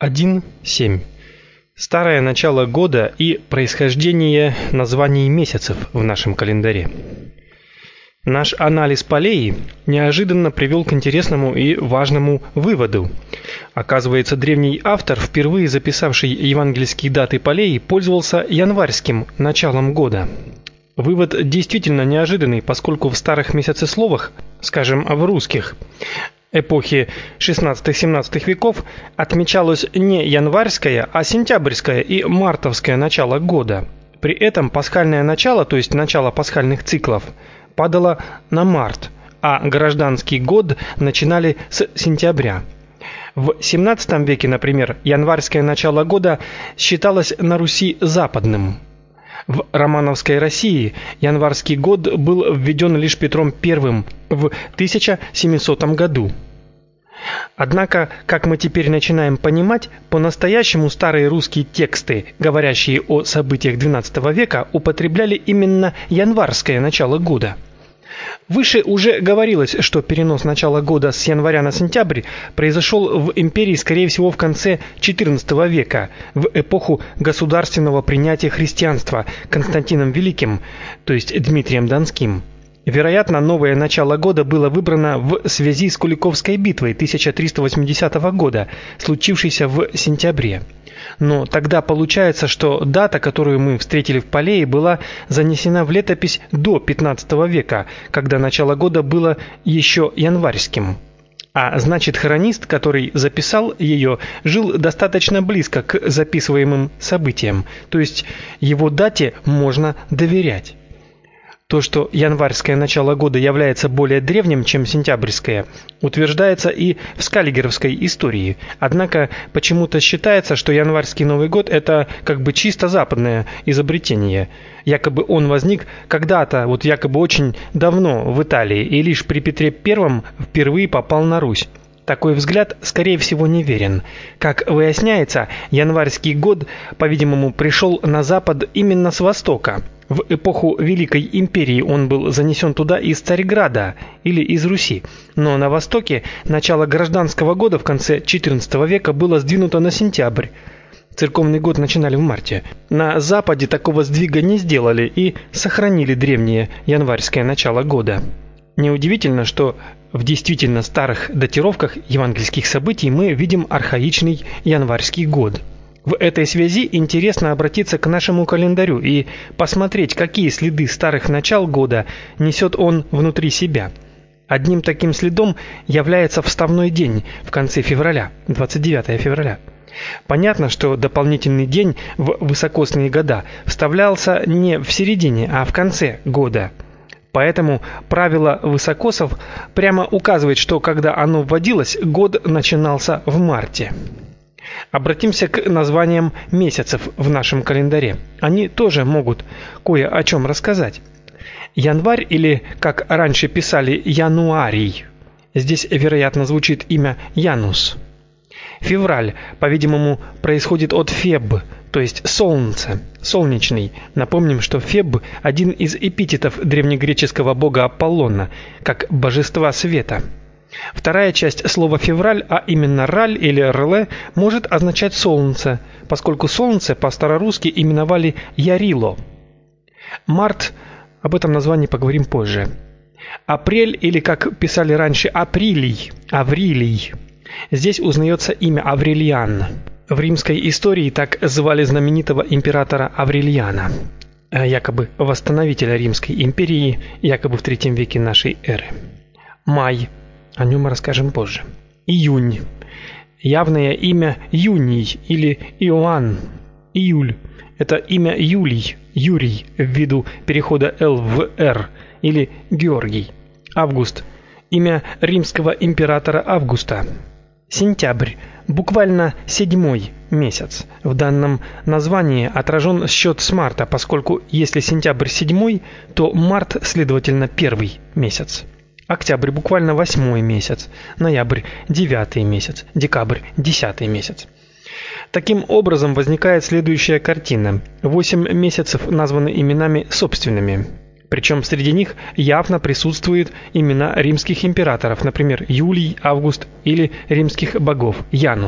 1.7. Старое начало года и происхождение названий месяцев в нашем календаре. Наш анализ полей неожиданно привел к интересному и важному выводу. Оказывается, древний автор, впервые записавший евангельские даты полей, пользовался январским началом года. Вывод действительно неожиданный, поскольку в старых месяцесловах, скажем, в русских, эпохи 16-17 веков отмечалось не январское, а сентябрьское и мартовское начало года. При этом пасхальное начало, то есть начало пасхальных циклов, падало на март, а гражданский год начинали с сентября. В XVII веке, например, январское начало года считалось на Руси западным. В романовской России январский год был введен лишь Петром I в 1700 году. Однако, как мы теперь начинаем понимать, по-настоящему старые русские тексты, говорящие о событиях XII века, употребляли именно январское начало года. Выше уже говорилось, что перенос начала года с января на сентябрь произошел в империи, скорее всего, в конце XIV века, в эпоху государственного принятия христианства Константином Великим, то есть Дмитрием Донским. Вероятно, новое начало года было выбрано в связи с Куликовской битвой 1380 года, случившейся в сентябре. Но тогда получается, что дата, которую мы встретили в Полее, была занесена в летопись до XV века, когда начало года было еще январским. А значит, хронист, который записал ее, жил достаточно близко к записываемым событиям, то есть его дате можно доверять. То, что январское начало года является более древним, чем сентябрьское, утверждается и в скаллигеровской истории. Однако почему-то считается, что январский Новый год – это как бы чисто западное изобретение. Якобы он возник когда-то, якобы очень давно в Италии, и лишь при Петре I впервые попал на Русь. Такой взгляд, скорее всего, неверен. Как выясняется, январский год, по-видимому, пришел на Запад именно с Востока. В эпоху Великой империи он был занесен туда из Царьграда или из Руси. Но на Востоке начало гражданского года в конце XIV века было сдвинуто на сентябрь. Церковный год начинали в марте. На Западе такого сдвига не сделали и сохранили древнее январское начало года. Неудивительно, что в действительно старых датировках евангельских событий мы видим архаичный январский год. В этой связи интересно обратиться к нашему календарю и посмотреть, какие следы старых начал года несет он внутри себя. Одним таким следом является вставной день в конце февраля, 29 февраля. Понятно, что дополнительный день в высокосные года вставлялся не в середине, а в конце года. Поэтому правило высокосов прямо указывает, что когда оно вводилось, год начинался в марте. Обратимся к названиям месяцев в нашем календаре. Они тоже могут кое о чем рассказать. Январь, или, как раньше писали, януарий. Здесь, вероятно, звучит имя Янус. Февраль, по-видимому, происходит от Феб, то есть солнце, солнечный. Напомним, что Феб – один из эпитетов древнегреческого бога Аполлона, как божества света. Вторая часть слова «февраль», а именно «раль» или «рле», может означать «солнце», поскольку солнце по-старорусски именовали «ярило». Март – об этом названии поговорим позже. Апрель, или, как писали раньше, априлий, аврилий. Здесь узнается имя Аврелиан. В римской истории так звали знаменитого императора Аврелиана, якобы восстановителя Римской империи, якобы в III веке нашей эры. Май. О нем мы расскажем позже. Июнь. Явное имя Юний или Иоанн. Июль. Это имя Юлий, Юрий, ввиду перехода «л» в «р», или Георгий. Август. Имя римского императора Августа. Сентябрь. Буквально 7-й месяц. В данном названии отражен счет с марта, поскольку если сентябрь 7-й, то март, следовательно, 1-й месяц. Октябрь буквально 8-й месяц, ноябрь 9-й месяц, декабрь 10-й месяц. Таким образом возникает следующая картина. 8 месяцев названы именами собственными. Причем среди них явно присутствуют имена римских императоров, например, Юлий, Август или римских богов Янус.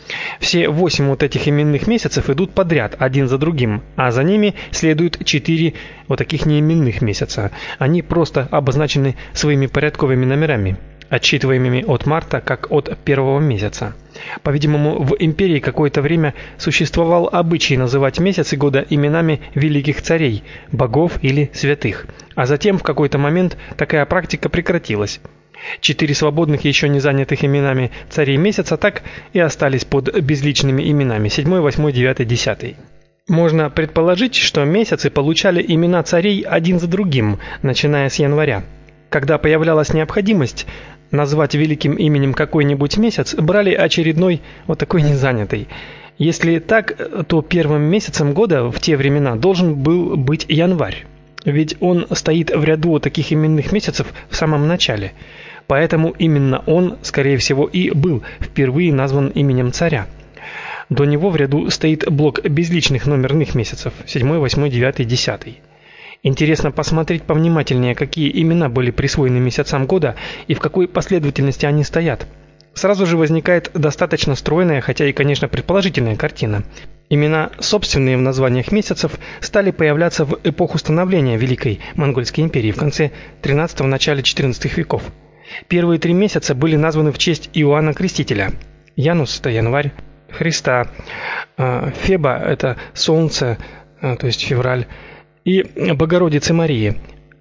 Все 8 вот этих именных месяцев идут подряд, один за другим, а за ними следуют 4 вот таких неименных месяца. Они просто обозначены своими порядковыми номерами, отсчитываемыми от марта как от первого месяца. По-видимому, в империи какое-то время существовал обычай называть месяцы года именами великих царей, богов или святых. А затем в какой-то момент такая практика прекратилась. 4 свободных еще не занятых именами царей месяца так и остались под безличными именами 7, 8, 9, 10. Можно предположить, что месяцы получали имена царей один за другим, начиная с января. Когда появлялась необходимость назвать великим именем какой-нибудь месяц, брали очередной вот такой незанятый. Если так, то первым месяцем года в те времена должен был быть январь. Ведь он стоит в ряду таких именных месяцев в самом начале. Поэтому именно он, скорее всего, и был впервые назван именем царя. До него в ряду стоит блок безличных номерных месяцев 7, 8, 9, 10. Интересно посмотреть повнимательнее, какие имена были присвоены месяцам года и в какой последовательности они стоят. Сразу же возникает достаточно стройная, хотя и, конечно, предположительная картина. Имена, собственные в названиях месяцев, стали появляться в эпоху становления Великой Монгольской империи в конце XIII – начале XIV веков. Первые 3 месяца были названы в честь Иоанна Крестителя. Янус – это январь, Христа, Феба – это солнце, то есть февраль, и Богородицы Марии.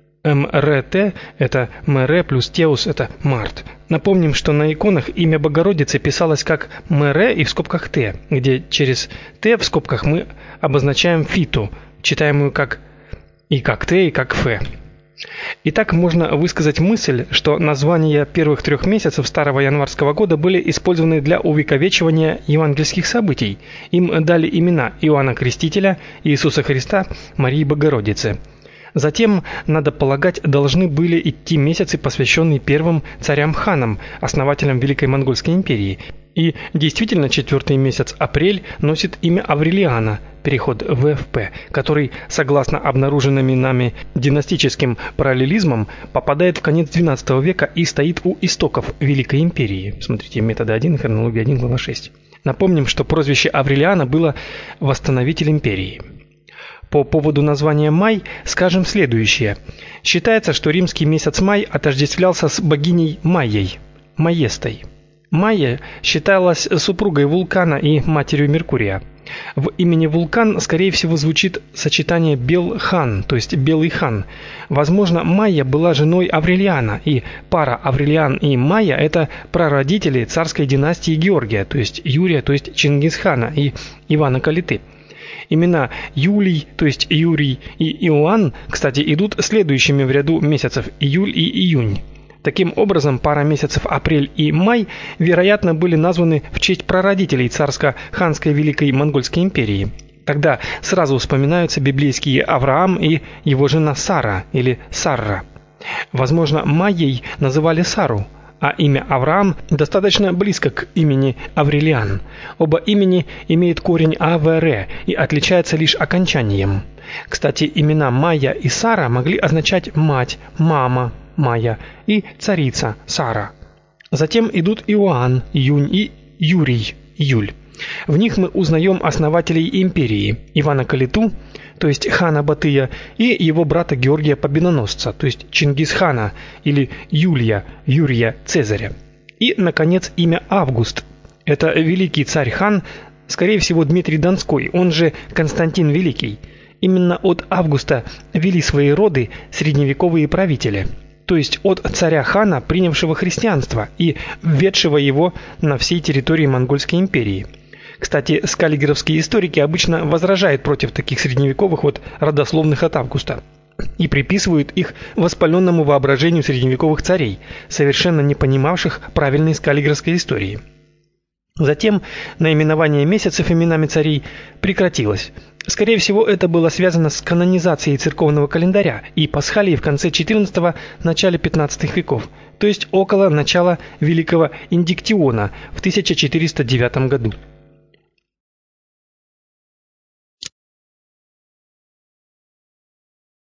МРТ – это Мэре плюс Теус – это март. Напомним, что на иконах имя Богородицы писалось как Мэре и в скобках Т, где через Т в скобках мы обозначаем Фиту, читаемую как и как Т, и как Ф. Итак, можно высказать мысль, что названия первых 3 месяцев старого январского года были использованы для увековечивания евангельских событий. Им дали имена Иоанна Крестителя, Иисуса Христа, Марии Богородицы. Затем, надо полагать, должны были идти месяцы, посвященные первым царям-ханам, основателям Великой Монгольской империи. И действительно, 4-й месяц апрель носит имя Аврелиана, переход в ФП, который, согласно обнаруженным нами династическим параллелизмам, попадает в конец XII века и стоит у истоков Великой империи. Смотрите, методы 1, хронология 1, глава 6. Напомним, что прозвище Аврелиана было «восстановитель империи». По поводу названия май скажем следующее. Считается, что римский месяц май отождествлялся с богиней Майей, Маестой. Майя считалась супругой Вулкана и матерью Меркурия. В имени Вулкан, скорее всего, звучит сочетание Бел-хан, то есть белый хан. Возможно, Майя была женой Аврелиана, и пара Аврелиан и Майя – это прародители царской династии Георгия, то есть Юрия, то есть Чингисхана и Ивана Калиты. Имена Юлий, то есть Юрий, и Иоанн, кстати, идут следующими в ряду месяцев июль и июнь. Таким образом, пара месяцев апрель и май, вероятно, были названы в честь прародителей царско-ханской Великой Монгольской империи. Тогда сразу вспоминаются библейские Авраам и его жена Сара или Сарра. Возможно, Майей называли Сару, а имя Авраам достаточно близко к имени Аврелиан. Оба имени имеют корень АВР и отличаются лишь окончанием. Кстати, имена Майя и Сара могли означать мать, мама, Майя, и царица, Сара. Затем идут Иоанн, Июнь и Юрий, Июль. В них мы узнаем основателей империи: Ивана Калиту, то есть хана Батыя, и его брата Георгия Победоносца, то есть Чингисхана, или Юрия Цезаря. И, наконец, имя Август. Это великий царь-хан, скорее всего, Дмитрий Донской, он же Константин Великий. Именно от Августа вели свои роды средневековые правители, то есть от царя-хана, принявшего христианство и введшего его на всей территории Монгольской империи. Кстати, скаллигеровские историки обычно возражают против таких средневековых родословных от Августа и приписывают их воспаленному воображению средневековых царей, совершенно не понимавших правильной скаллигеровской истории. Затем наименование месяцев именами царей прекратилось. Скорее всего, это было связано с канонизацией церковного календаря и Пасхалией в конце XIV – начале XV веков, то есть около начала Великого Индиктиона в 1409 году.